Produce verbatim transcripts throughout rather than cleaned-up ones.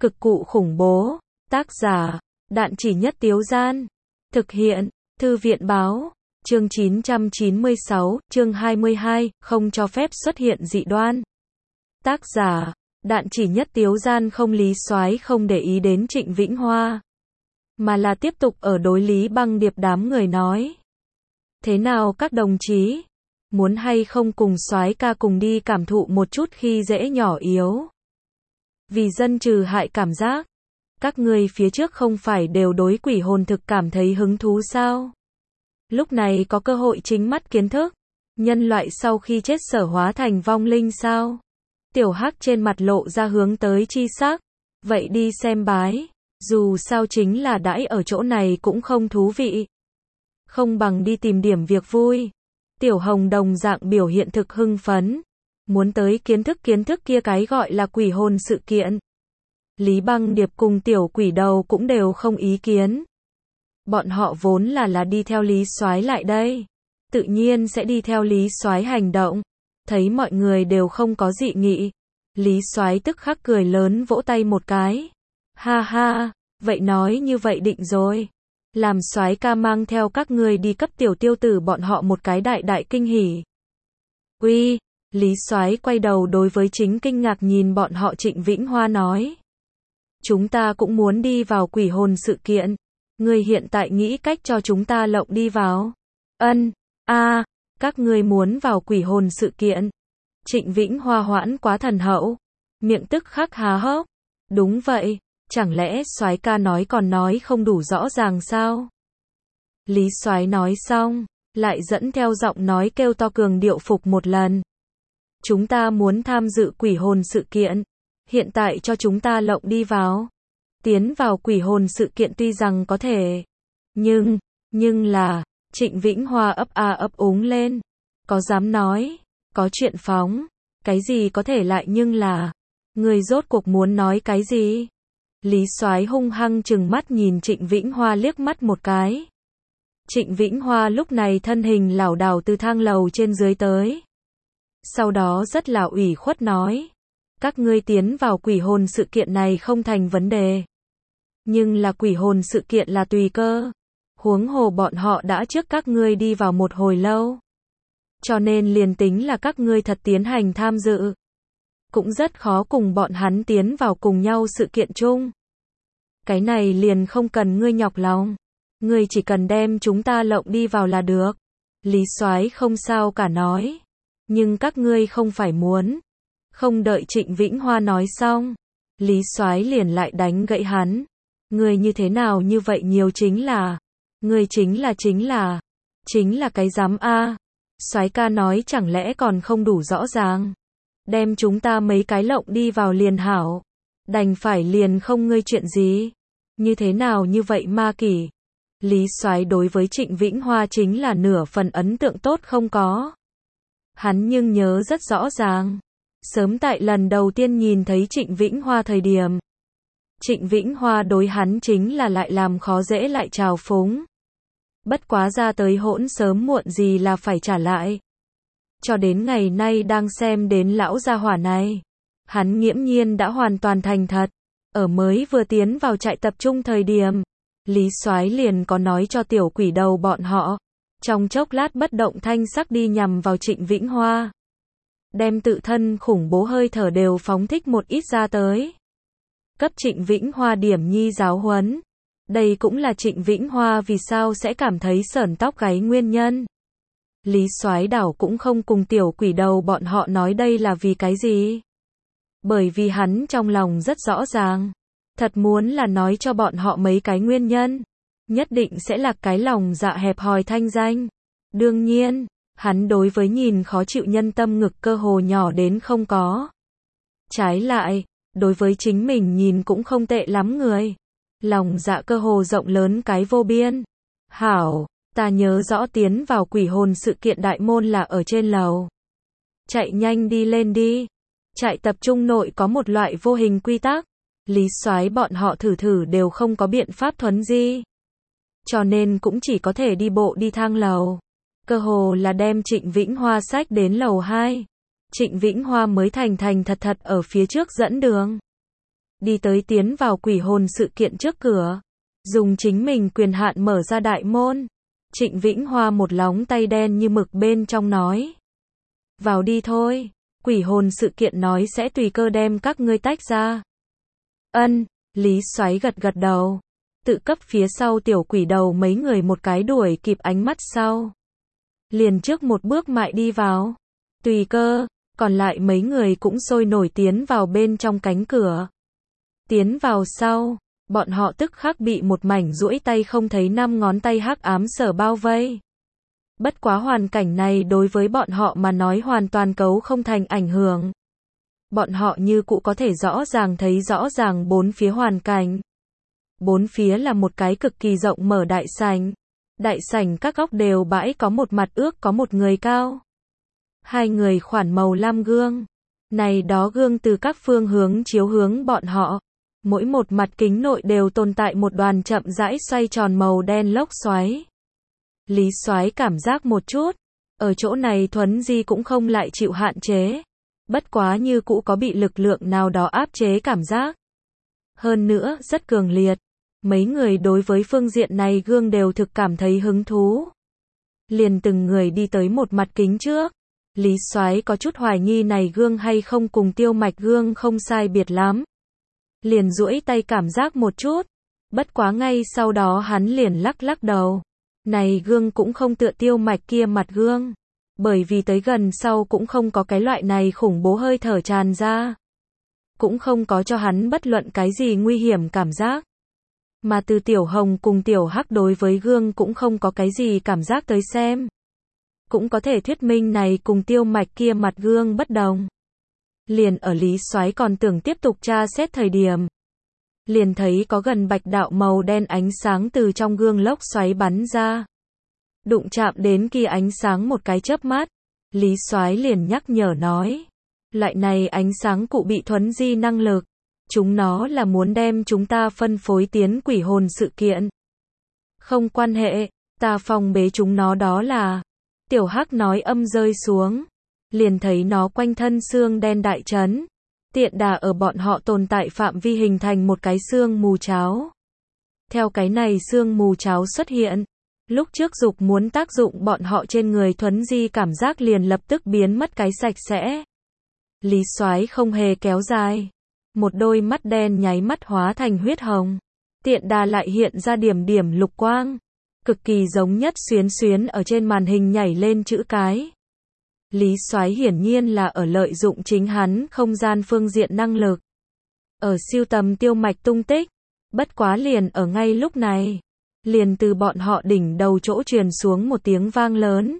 Cực cụ khủng bố. Tác giả, Đạn Chỉ Nhất Tiếu Gian. Thực hiện, Thư viện Báo. Chương chín trăm chín mươi sáu, chương hai mươi hai, không cho phép xuất hiện dị đoan. Tác giả, Đạn Chỉ Nhất Tiếu Gian. Không, Lý Soái không để ý đến Trịnh Vĩnh Hoa, mà là tiếp tục ở đối Lý Băng Điệp đám người nói. Thế nào các đồng chí? Muốn hay không cùng soái ca cùng đi cảm thụ một chút khi dễ nhỏ yếu? Vì dân trừ hại cảm giác. Các ngươi phía trước không phải đều đối quỷ hồn thực cảm thấy hứng thú sao? Lúc này có cơ hội chính mắt kiến thức. Nhân loại sau khi chết sở hóa thành vong linh sao? Tiểu Hắc trên mặt lộ ra hướng tới chi sắc. Vậy đi xem bái. Dù sao chính là đãi ở chỗ này cũng không thú vị. Không bằng đi tìm điểm việc vui. Tiểu Hồng đồng dạng biểu hiện thực hưng phấn. Muốn tới kiến thức kiến thức kia cái gọi là quỷ hồn sự kiện. Lý Băng Điệp cùng Tiểu Quỷ Đầu cũng đều không ý kiến. Bọn họ vốn là là đi theo Lý Soái lại đây. Tự nhiên sẽ đi theo Lý Soái hành động. Thấy mọi người đều không có dị nghị. Lý Soái tức khắc cười lớn vỗ tay một cái. Ha ha, vậy nói như vậy định rồi. Làm soái ca mang theo các ngươi đi cấp tiểu tiêu tử bọn họ một cái đại đại kinh hỉ. Uy, Lý Soái quay đầu đối với chính kinh ngạc nhìn bọn họ Trịnh Vĩnh Hoa nói. Chúng ta cũng muốn đi vào quỷ hồn sự kiện. Ngươi hiện tại nghĩ cách cho chúng ta lộng đi vào. Ân, a, các ngươi muốn vào quỷ hồn sự kiện. Trịnh Vĩnh Hoa hoãn quá thần hậu. Miệng tức khắc há hốc. Đúng vậy. Chẳng lẽ soái ca nói còn nói không đủ rõ ràng sao? Lý Soái nói xong, lại dẫn theo giọng nói kêu to cường điệu phục một lần. Chúng ta muốn tham dự quỷ hồn sự kiện. Hiện tại cho chúng ta lộng đi vào. Tiến vào quỷ hồn sự kiện tuy rằng có thể. Nhưng, nhưng là, Trịnh Vĩnh Hoa ấp a ấp úng lên. Có dám nói, có chuyện phóng. Cái gì có thể lại nhưng là. Người rốt cuộc muốn nói cái gì? Lý Soái hung hăng trừng mắt nhìn Trịnh Vĩnh Hoa liếc mắt một cái. Trịnh Vĩnh Hoa lúc này thân hình lảo đảo từ thang lầu trên dưới tới. Sau đó rất là ủy khuất nói. Các ngươi tiến vào quỷ hồn sự kiện này không thành vấn đề. Nhưng là quỷ hồn sự kiện là tùy cơ. Huống hồ bọn họ đã trước các ngươi đi vào một hồi lâu. Cho nên liền tính là các ngươi thật tiến hành tham dự. Cũng rất khó cùng bọn hắn tiến vào cùng nhau sự kiện chung. Cái này liền không cần ngươi nhọc lòng. Ngươi chỉ cần đem chúng ta lộng đi vào là được. Lý Soái không sao cả nói. Nhưng các ngươi không phải muốn. Không đợi Trịnh Vĩnh Hoa nói xong. Lý Soái liền lại đánh gãy hắn. Ngươi như thế nào như vậy nhiều chính là. Ngươi chính là chính là. Chính là cái dám a. Soái ca nói chẳng lẽ còn không đủ rõ ràng. Đem chúng ta mấy cái lộng đi vào liền hảo. Đành phải liền không ngươi chuyện gì. Như thế nào như vậy ma kỷ. Lý Soái đối với Trịnh Vĩnh Hoa chính là nửa phần ấn tượng tốt không có. Hắn nhưng nhớ rất rõ ràng. Sớm tại lần đầu tiên nhìn thấy Trịnh Vĩnh Hoa thời điểm. Trịnh Vĩnh Hoa đối hắn chính là lại làm khó dễ lại trào phúng. Bất quá ra tới hỗn sớm muộn gì là phải trả lại. Cho đến ngày nay đang xem đến lão gia hỏa này. Hắn nghiễm nhiên đã hoàn toàn thành thật. Ở mới vừa tiến vào trại tập trung thời điểm. Lý Soái liền có nói cho Tiểu Quỷ Đầu bọn họ. Trong chốc lát bất động thanh sắc đi nhằm vào Trịnh Vĩnh Hoa. Đem tự thân khủng bố hơi thở đều phóng thích một ít ra tới. Cấp Trịnh Vĩnh Hoa điểm nhi giáo huấn. Đây cũng là Trịnh Vĩnh Hoa vì sao sẽ cảm thấy sởn tóc gáy nguyên nhân. Lý Soái đảo cũng không cùng Tiểu Quỷ Đầu bọn họ nói đây là vì cái gì. Bởi vì hắn trong lòng rất rõ ràng. Thật muốn là nói cho bọn họ mấy cái nguyên nhân. Nhất định sẽ là cái lòng dạ hẹp hòi thanh danh. Đương nhiên, hắn đối với nhìn khó chịu nhân tâm ngực cơ hồ nhỏ đến không có. Trái lại, đối với chính mình nhìn cũng không tệ lắm người. Lòng dạ cơ hồ rộng lớn cái vô biên. Hảo, ta nhớ rõ tiến vào quỷ hồn sự kiện đại môn là ở trên lầu. Chạy nhanh đi lên đi. Trại tập trung nội có một loại vô hình quy tắc. Lý Soái bọn họ thử thử đều không có biện pháp thuấn di. Cho nên cũng chỉ có thể đi bộ đi thang lầu. Cơ hồ là đem Trịnh Vĩnh Hoa xách đến lầu hai. Trịnh Vĩnh Hoa mới thành thành thật thật ở phía trước dẫn đường. đi tới tiến vào quỷ hồn sự kiện trước cửa, dùng chính mình quyền hạn mở ra đại môn. Trịnh Vĩnh Hoa một lóng tay đen như mực bên trong nói. Vào đi thôi, quỷ hồn sự kiện nói sẽ tùy cơ đem các ngươi tách ra. Ân, Lý Soái gật gật đầu. Tự cấp phía sau tiểu quỷ đầu mấy người một cái đuổi kịp ánh mắt sau. Liền trước một bước mại đi vào. Tùy cơ, còn lại mấy người cũng sôi nổi tiến vào bên trong cánh cửa. Tiến vào sau, bọn họ tức khắc bị một mảnh duỗi tay không thấy năm ngón tay hắc ám sở bao vây. Bất quá hoàn cảnh này đối với bọn họ mà nói hoàn toàn cấu không thành ảnh hưởng. Bọn họ như cũ có thể rõ ràng thấy rõ ràng bốn phía hoàn cảnh. Bốn phía là một cái cực kỳ rộng mở đại sảnh. Đại sảnh các góc đều bãi có một mặt ước có một người cao. Hai người khoản màu lam gương. Này đó gương từ các phương hướng chiếu hướng bọn họ. Mỗi một mặt kính nội đều tồn tại một đoàn chậm rãi xoay tròn màu đen lốc xoáy. Lý Soái cảm giác một chút. Ở chỗ này thuấn di cũng không lại chịu hạn chế. Bất quá như cũ có bị lực lượng nào đó áp chế cảm giác. Hơn nữa, rất cường liệt. Mấy người đối với phương diện này gương đều thực cảm thấy hứng thú. Liền từng người đi tới một mặt kính trước. Lý Soái có chút hoài nghi này gương hay không cùng tiêu mạch gương không sai biệt lắm. Liền duỗi tay cảm giác một chút. Bất quá ngay sau đó hắn liền lắc lắc đầu. Này gương cũng không tựa tiêu mạch kia mặt gương. Bởi vì tới gần sau cũng không có cái loại này khủng bố hơi thở tràn ra. Cũng không có cho hắn bất luận cái gì nguy hiểm cảm giác. Mà từ tiểu hồng cùng tiểu hắc đối với gương cũng không có cái gì cảm giác tới xem. Cũng có thể thuyết minh này cùng tiêu mạch kia mặt gương bất đồng. Liền ở Lý Soái còn tưởng tiếp tục tra xét thời điểm. Liền thấy có gần bạch đạo màu đen ánh sáng từ trong gương lốc xoáy bắn ra. Đụng chạm đến kia ánh sáng một cái chớp mắt. Lý Soái liền nhắc nhở nói. Loại này ánh sáng cụ bị thuấn di năng lực. Chúng nó là muốn đem chúng ta phân phối tiến quỷ hồn sự kiện. Không quan hệ, ta phòng bế chúng nó đó là. Tiểu Hắc nói âm rơi xuống. Liền thấy nó quanh thân xương đen đại chấn. Tiện đà ở bọn họ tồn tại phạm vi hình thành một cái xương mù cháo. Theo cái này xương mù cháo xuất hiện. Lúc trước dục muốn tác dụng bọn họ trên người thuấn di cảm giác liền lập tức biến mất cái sạch sẽ. Lý Soái không hề kéo dài. Một đôi mắt đen nháy mắt hóa thành huyết hồng. Tiện đà lại hiện ra điểm điểm lục quang. Cực kỳ giống nhất xuyến xuyến ở trên màn hình nhảy lên chữ cái. Lý Soái hiển nhiên là ở lợi dụng chính hắn không gian phương diện năng lực. Ở siêu tầm tiêu mạch tung tích. Bất quá liền ở ngay lúc này. Liền từ bọn họ đỉnh đầu chỗ truyền xuống một tiếng vang lớn.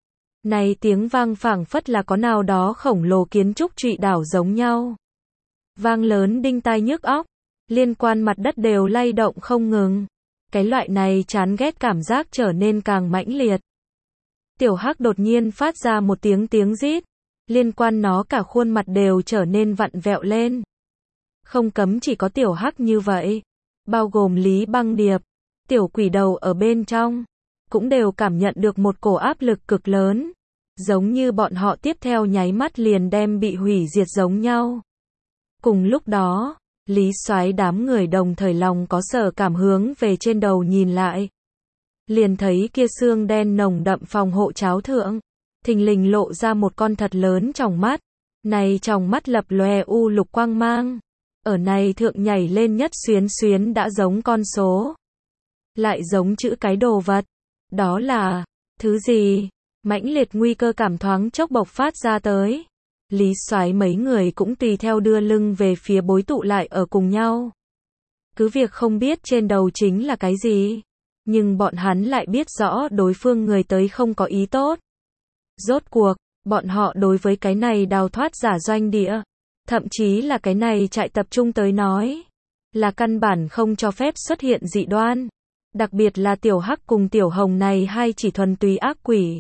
Này tiếng vang phảng phất là có nào đó khổng lồ kiến trúc trụy đảo giống nhau. Vang lớn đinh tai nhức óc. Liên quan mặt đất đều lay động không ngừng. Cái loại này chán ghét cảm giác trở nên càng mãnh liệt. Tiểu Hắc đột nhiên phát ra một tiếng tiếng rít. Liên quan nó cả khuôn mặt đều trở nên vặn vẹo lên. Không cấm chỉ có Tiểu Hắc như vậy. Bao gồm Lý Băng Điệp. Tiểu quỷ đầu ở bên trong. Cũng đều cảm nhận được một cổ áp lực cực lớn. Giống như bọn họ tiếp theo nháy mắt liền đem bị hủy diệt giống nhau. Cùng lúc đó, Lý Soái đám người đồng thời lòng có sở cảm hướng về trên đầu nhìn lại. Liền thấy kia xương đen nồng đậm phòng hộ cháo thượng. Thình lình lộ ra một con thật lớn tròng mắt. Này tròng mắt lập lòe u lục quang mang. Ở này thượng nhảy lên nhất xuyến xuyến đã giống con số. Lại giống chữ cái đồ vật. Đó là, thứ gì? Mãnh liệt nguy cơ cảm thoáng chốc bộc phát ra tới. Lý Soái mấy người cũng tùy theo đưa lưng về phía bối tụ lại ở cùng nhau. Cứ việc không biết trên đầu chính là cái gì. Nhưng bọn hắn lại biết rõ đối phương người tới không có ý tốt. Rốt cuộc, bọn họ đối với cái này đào thoát giả doanh địa. Thậm chí là cái này trại tập trung tới nói. Là căn bản không cho phép xuất hiện dị đoan. Đặc biệt là Tiểu Hắc cùng Tiểu Hồng này hai chỉ thuần túy ác quỷ.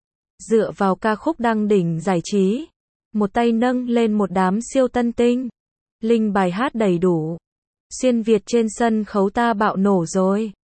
Dựa vào ca khúc đăng đỉnh giải trí. Một tay nâng lên một đám siêu tân tinh. Linh bài hát đầy đủ. Xuyên Việt trên sân khấu ta bạo nổ rồi.